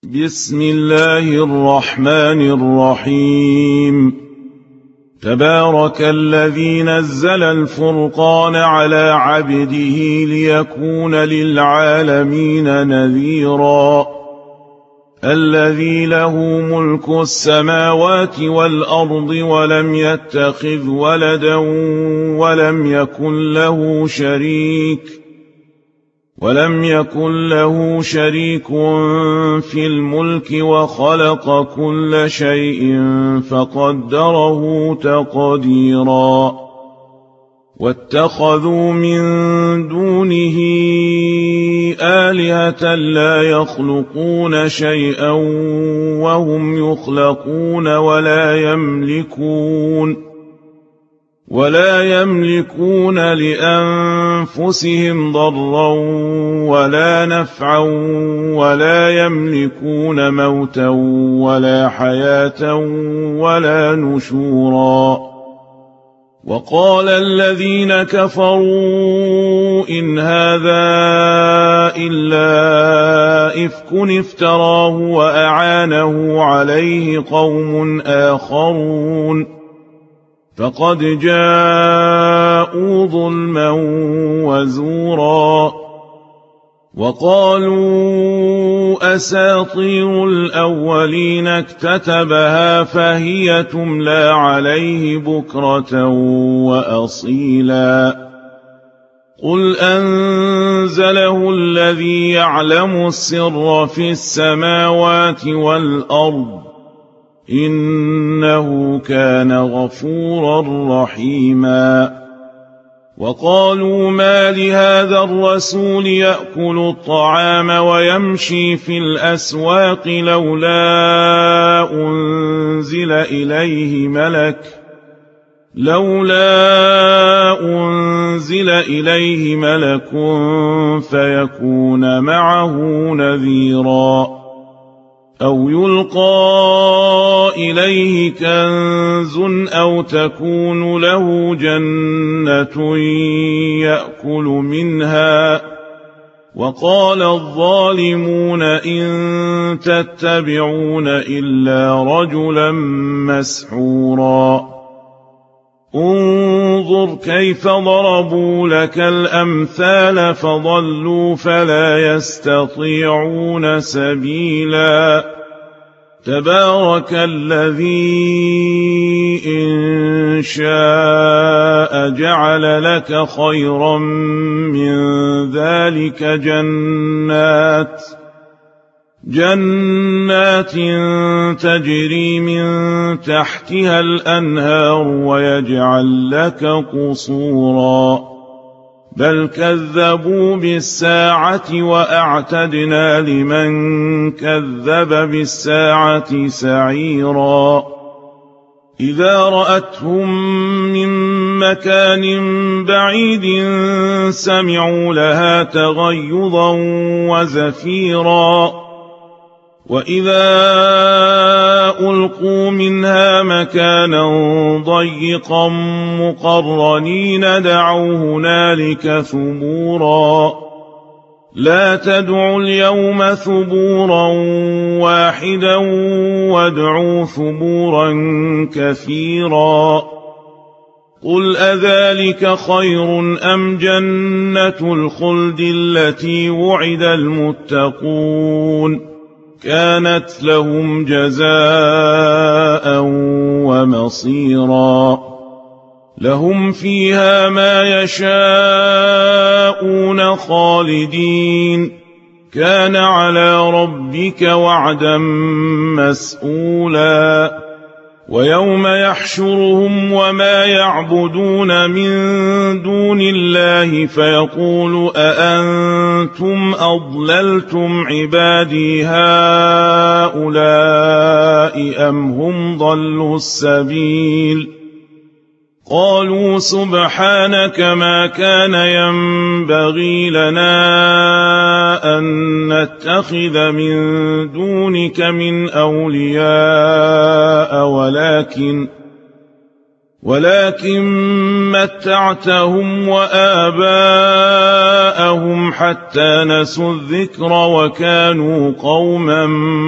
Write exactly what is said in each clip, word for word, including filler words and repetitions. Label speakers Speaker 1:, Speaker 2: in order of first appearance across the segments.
Speaker 1: بسم الله الرحمن الرحيم. تبارك الذي نزل الفرقان على عبده ليكون للعالمين نذيرا. الذي له ملك السماوات والأرض ولم يتخذ ولدا ولم يكن له شريك ولم يكن له شريك في الملك وخلق كل شيء فقدره تقديرا. واتخذوا من دونه آلهة لا يخلقون شيئا وهم يخلقون ولا يملكون ولا يملكون لأنفسهم ضرا ولا نفعا ولا يملكون موتا ولا حياة ولا نشورا. وقال الذين كفروا إن هذا إلا إفك افتراه وأعانه عليه قوم آخرون فقد جاءوا ظلما وزورا. وقالوا أساطير الأولين اكتتبها فهي تملى عليه بكرة وأصيلا. قل أنزله الذي يعلم السر في السماوات والأرض إنه كان غفورا رحيما. وقالوا ما لهذا الرسول يأكل الطعام ويمشي في الأسواق لولا أنزل إليه ملك لولا أنزل إليه ملك فيكون معه نذيرا أو يلقى إليه كنز أو تكون له جنة يأكل منها. وقال الظالمون إن تتبعون إلا رجلا مسحورا. انظر كيف ضربوا لك الأمثال فضلوا فلا يستطيعون سبيلا. تبارك الذي إن شاء جعل لك خيرا من ذلك جنات جنات تجري من تحتها الأنهار ويجعل لك قصورا. بل كذبوا بالساعة وأعتدنا لمن كذب بالساعة سعيرا. إذا رأتهم من مكان بعيد سمعوا لها تغيظا وزفيرا. وإذا ألقوا منها مكانا ضيقا مقرنين دعوا هنالك ثبورا. لا تدعوا اليوم ثبورا واحدا وادعوا ثبورا كثيرا. قل أذلك خير أم جنة الخلد التي وعد المتقون كانت لهم جزاء ومصيرا. لهم فيها ما يشاءون خالدين كان على ربك وعدا مسئولا. ويوم يحشرهم وما يعبدون من دون الله فيقول أأنتم أضللتم عبادي هؤلاء أم هم ضلوا السبيل. قالوا سبحانك ما كان ينبغي لنا أن نتخذ من دونك من أولياء ولكن ولكن متعتهم وآباءهم حتى نسوا الذكر وكانوا قوما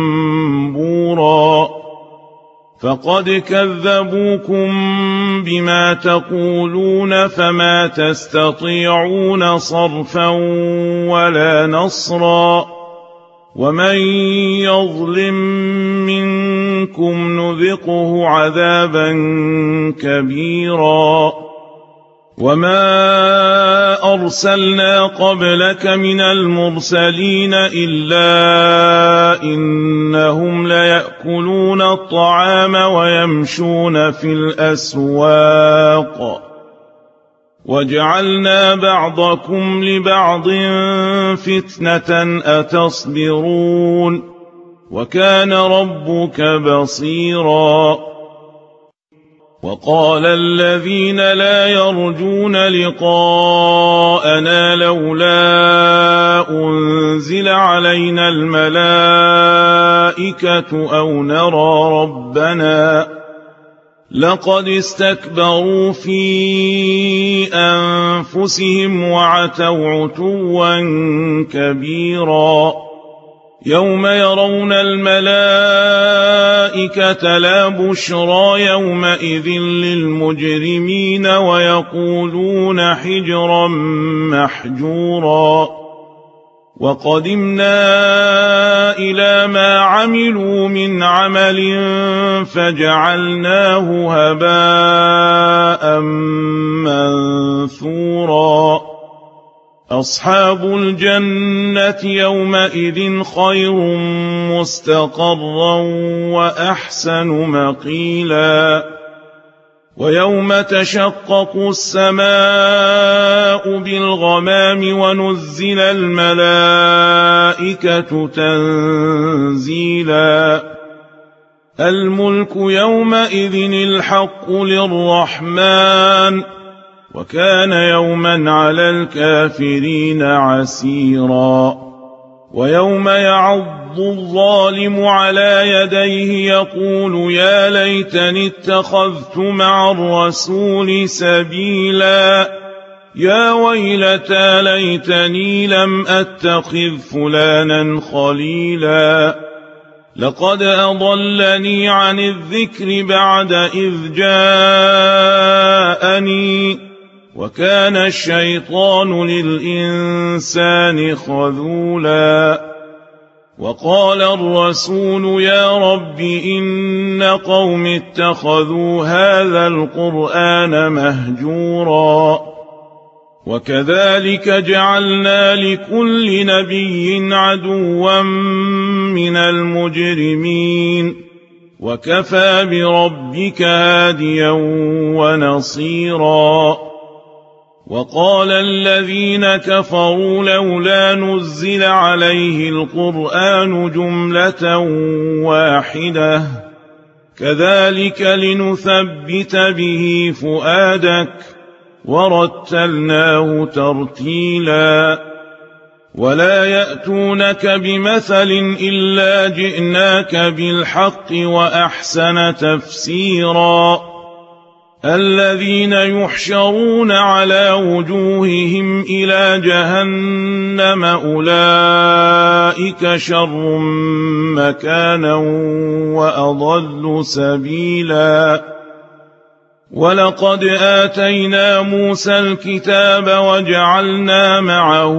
Speaker 1: بورا فقد كذبوكم بما تقولون فما تستطيعون صرفا ولا نصرا ومن يظلم منكم نذقه عذابا كبيرا وما أرسلنا قبلك من المرسلين إلا إنهم ليأكلون الطعام ويمشون في الأسواق وجعلنا بعضكم لبعض فتنة أتصبرون وكان ربك بصيرا وقال الذين لا يرجون لقاءنا لولا أنزل علينا الملائكة أو نرى ربنا لقد استكبروا في أنفسهم وعتوا عتوا كبيرا يوم يرون الملائكة لا بشرى يومئذ للمجرمين ويقولون حجرا محجورا وقدمنا إلى ما عملوا من عمل فجعلناه هباء منثورا أصحاب الجنة يومئذ خير مستقرا وأحسن مقيلا ويوم تشقق السماء بالغمام ونزل الملائكة تنزيلا الملك يومئذ الحق للرحمن وكان يوما على الكافرين عسيرا ويوم يعض الظالم على يديه يقول يا ليتني اتخذت مع الرسول سبيلا يا ويلتى ليتني لم أتخذ فلانا خليلا لقد أضلني عن الذكر بعد إذ جاءني وكان الشيطان للإنسان خذولا وقال الرسول يا رب إن قوم اتخذوا هذا القرآن مهجورا وكذلك جعلنا لكل نبي عدوا من المجرمين وكفى بربك هاديا ونصيرا وقال الذين كفروا لولا نزل عليه القرآن جملة واحدة كذلك لنثبت به فؤادك ورتلناه ترتيلا ولا يأتونك بمثل إلا جئناك بالحق وأحسن تفسيرا الذين يحشرون على وجوههم إلى جهنم أولئك شر مكانا وأضل سبيلا ولقد آتينا موسى الكتاب وجعلنا معه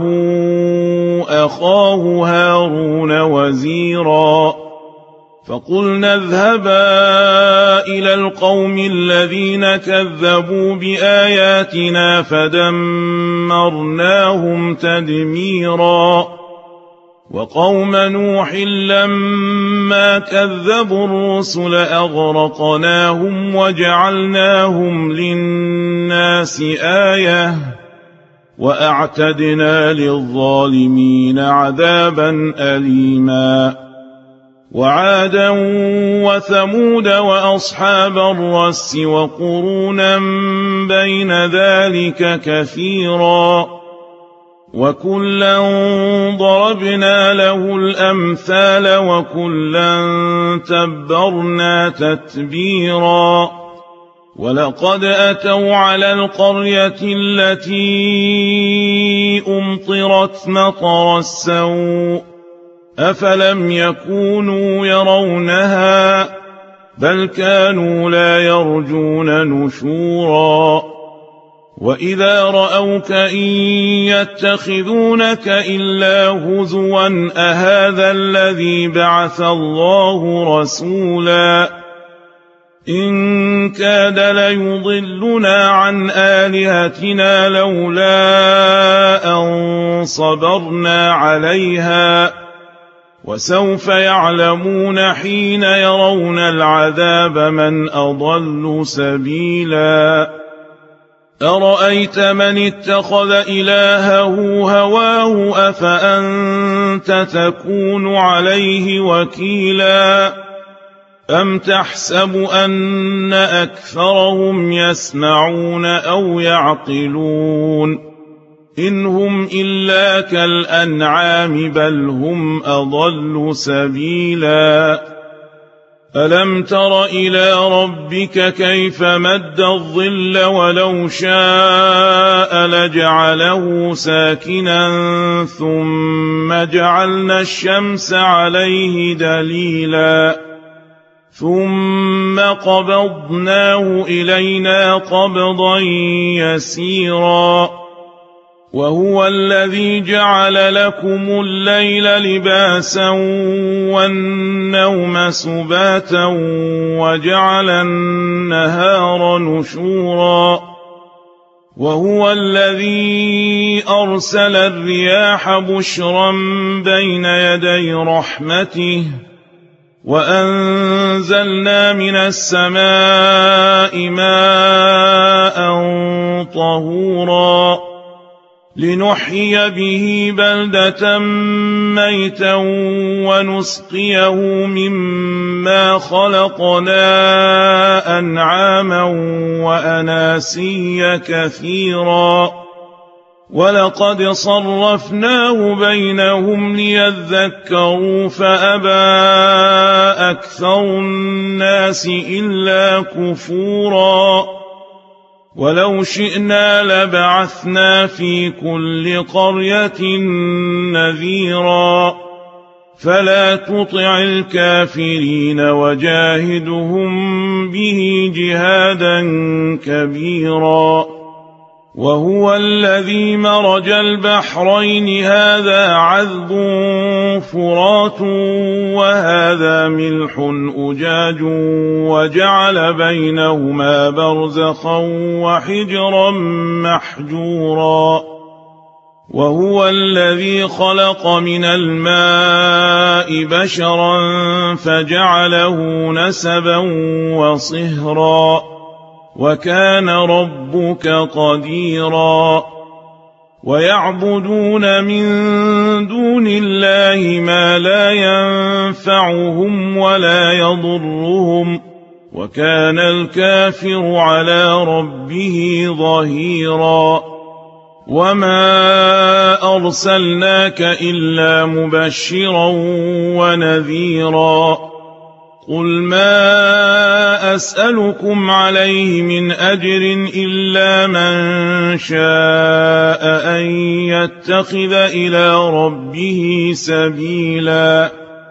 Speaker 1: أخاه هارون وزيرا فقلنا اذهبا إلى القوم الذين كذبوا بآياتنا فدمرناهم تدميرا وقوم نوح لما كذبوا الرسل أغرقناهم وجعلناهم للناس آية وأعتدنا للظالمين عذابا أليما وعادا وثمود وأصحاب الرس وقرونا بين ذلك كثيرا وكلا ضربنا له الأمثال وكلا تبرنا تتبيرا ولقد أتوا على القرية التي أمطرت مطر السوء أفلم يكونوا يرونها بل كانوا لا يرجون نشورا وإذا رأوك إن يتخذونك إلا هزوا أهذا الذي بعث الله رسولا إن كاد ليضلنا عن آلهتنا لولا أن صبرنا عليها وسوف يعلمون حين يرون العذاب من أضل سبيلا أرأيت من اتخذ إلهه هواه أفأنت تكون عليه وكيلا أم تحسب أن أكثرهم يسمعون أو يعقلون إن هم إلا كالأنعام بل هم أضل سبيلا ألم تر إلى ربك كيف مد الظل ولو شاء لجعله ساكنا ثم جعلنا الشمس عليه دليلا ثم قبضناه إلينا قبضا يسيرا وهو الذي جعل لكم الليل لباسا والنوم سباتا وجعل النهار نشورا وهو الذي أرسل الرياح بشرا بين يدي رحمته وأنزلنا من السماء ماء طهورا لنحيي به بلدة ميتا ونسقيه مما خلقنا أنعاما وأناسيا كثيرا ولقد صرفناه بينهم ليذكروا فأبى أكثر الناس إلا كفورا ولو شئنا لبعثنا في كل قرية نذيرا فلا تطع الكافرين وجاهدهم به جهادا كبيرا وهو الذي مرج البحرين هذا عذب فرات وهذا ملح أجاج وجعل بينهما برزخا وحجرا محجورا وهو الذي خلق من الماء بشرا فجعله نسبا وصهرا وكان ربك قديرا ويعبدون من دون الله ما لا ينفعهم ولا يضرهم وكان الكافر على ربه ظهيرا وما أرسلناك إلا مبشرا ونذيرا قل ما أسألكم عليه من أجر إلا من شاء أن يتخذ إلى ربه سبيلا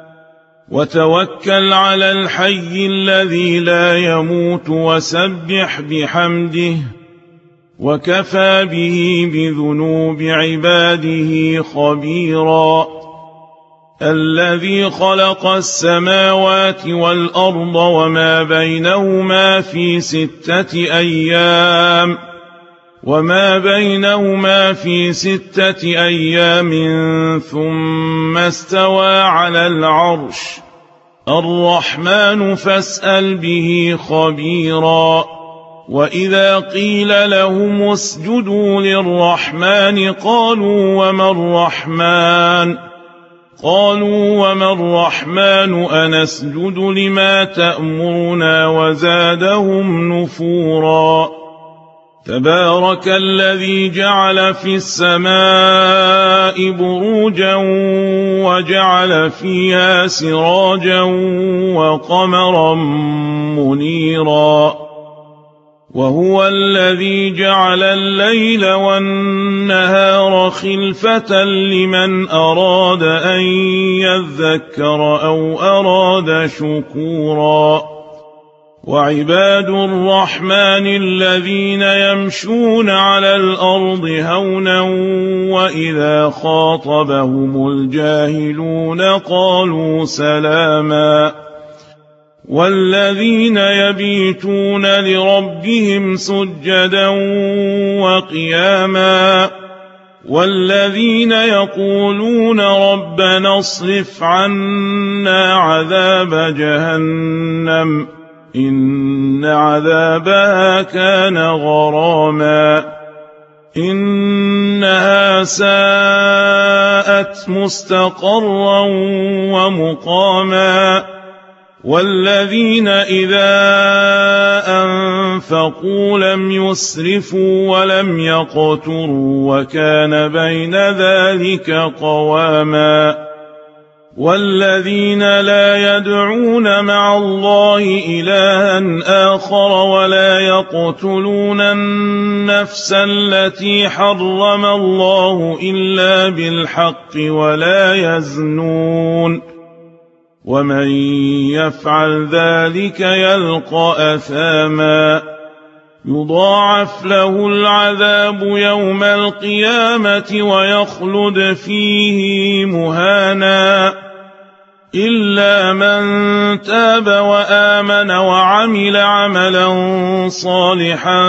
Speaker 1: وتوكل على الحي الذي لا يموت وسبح بحمده وكفى به بذنوب عباده خبيرا الذي خلق السماوات والأرض وما بينهما في ستة أيام وما بينهما في ستة أيام ثم استوى على العرش الرحمن فاسأل به خبيرا وإذا قيل لهم اسجدوا للرحمن قالوا وما الرحمن قالوا وما الرحمن أنسجد لما تأمرنا وزادهم نفورا تبارك الذي جعل في السماء بروجا وجعل فيها سراجا وقمرا منيرا وهو الذي جعل الليل والنهار خلفة لمن أراد أن يذكر أو أراد شكورا وعباد الرحمن الذين يمشون على الأرض هونا وإذا خاطبهم الجاهلون قالوا سلاما والذين يبيتون لربهم سجدا وقياما والذين يقولون ربنا اصرف عنا عذاب جهنم إن عذابها كان غراما إنها ساءت مستقرا ومقاما والذين إذا أنفقوا لم يسرفوا ولم يقتروا وكان بين ذلك قواما والذين لا يدعون مع الله إلها آخر ولا يقتلون النفس التي حرم الله إلا بالحق ولا يزنون ومن يفعل ذلك يلقى أثاما يضاعف له العذاب يوم القيامة ويخلد فيه مهانا إلا من تاب وآمن وعمل عملا صالحا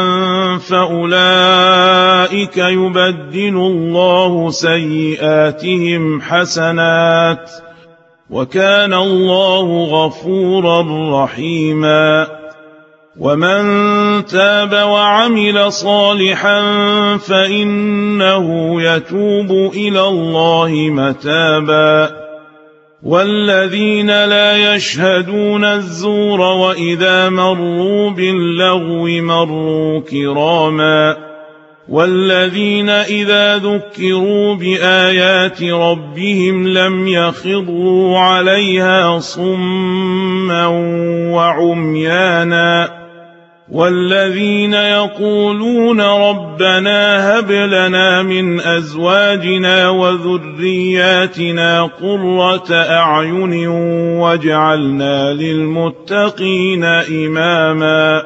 Speaker 1: فأولئك يبدل الله سيئاتهم حسنات وكان الله غفورا رحيما ومن تاب وعمل صالحا فإنه يتوب إلى الله متابا والذين لا يشهدون الزور وإذا مروا باللغو مروا كراما والذين إذا ذكروا بآيات ربهم لم يخروا عليها صما وعميانا والذين يقولون ربنا هب لنا من أزواجنا وذرياتنا قرة أعين واجعلنا للمتقين إماما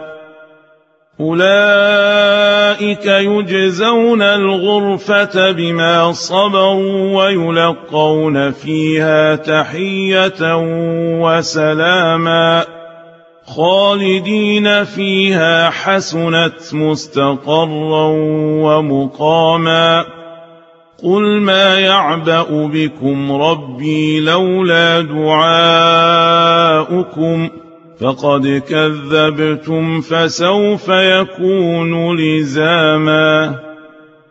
Speaker 1: أولئك يجزون الغرفة بما صبروا ويلقون فيها تحية وسلاما خالدين فيها حسنت مستقرا ومقاما قل ما يعبأ بكم ربي لولا دعاؤكم فقد كذبتم فسوف يكون لزاما